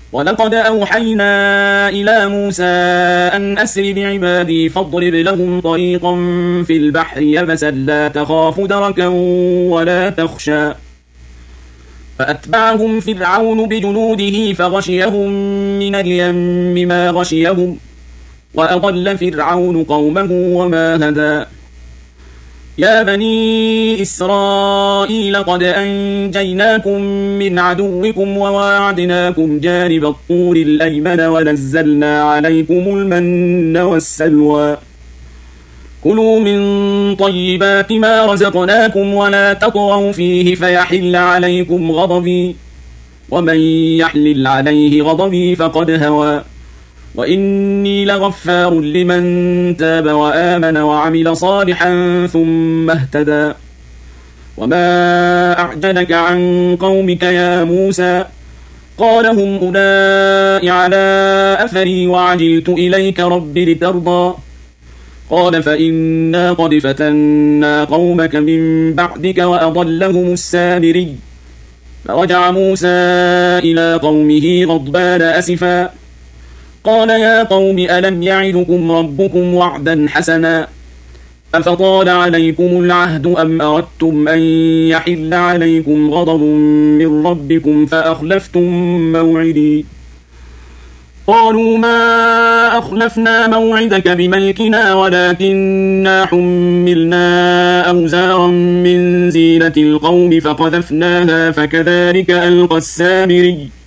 ولقد أوحينا إلى موسى أن أسر بعبادي فاضرب لهم طريقا في البحر يبسا لا تخاف دركا ولا تخشى فأتبعهم فرعون بجنوده فغشيهم من اليم ما غشيهم وأضل فرعون قومه وما هدى يا بني إسرائيل قد أنجيناكم من عدوكم وواعدناكم جانب الطور الأيمن ونزلنا عليكم المن والسلوى كلوا من طيبات ما رزقناكم ولا تطغوا فيه فيحل عليكم غضبي ومن يحلل عليه غضبي فقد هوى وإني لغفار لمن تاب وآمن وعمل صالحا ثم اهتدى وما أعجلك عن قومك يا موسى قال هم أولئك على أثري وعجلت إليك رب لترضى قال فإنا قد فتنا قومك من بعدك وأضلهم السامري فرجع موسى إلى قومه غضبان أسفا قال يا قوم ألم يعدكم ربكم وعدا حسنا أفطال عليكم العهد أم أردتم أن يحل عليكم غضب من ربكم فأخلفتم موعدي قالوا ما أخلفنا موعدك بملكنا ولكننا حملنا أوزارا من زينة القوم فقذفناها فكذلك ألقى السامري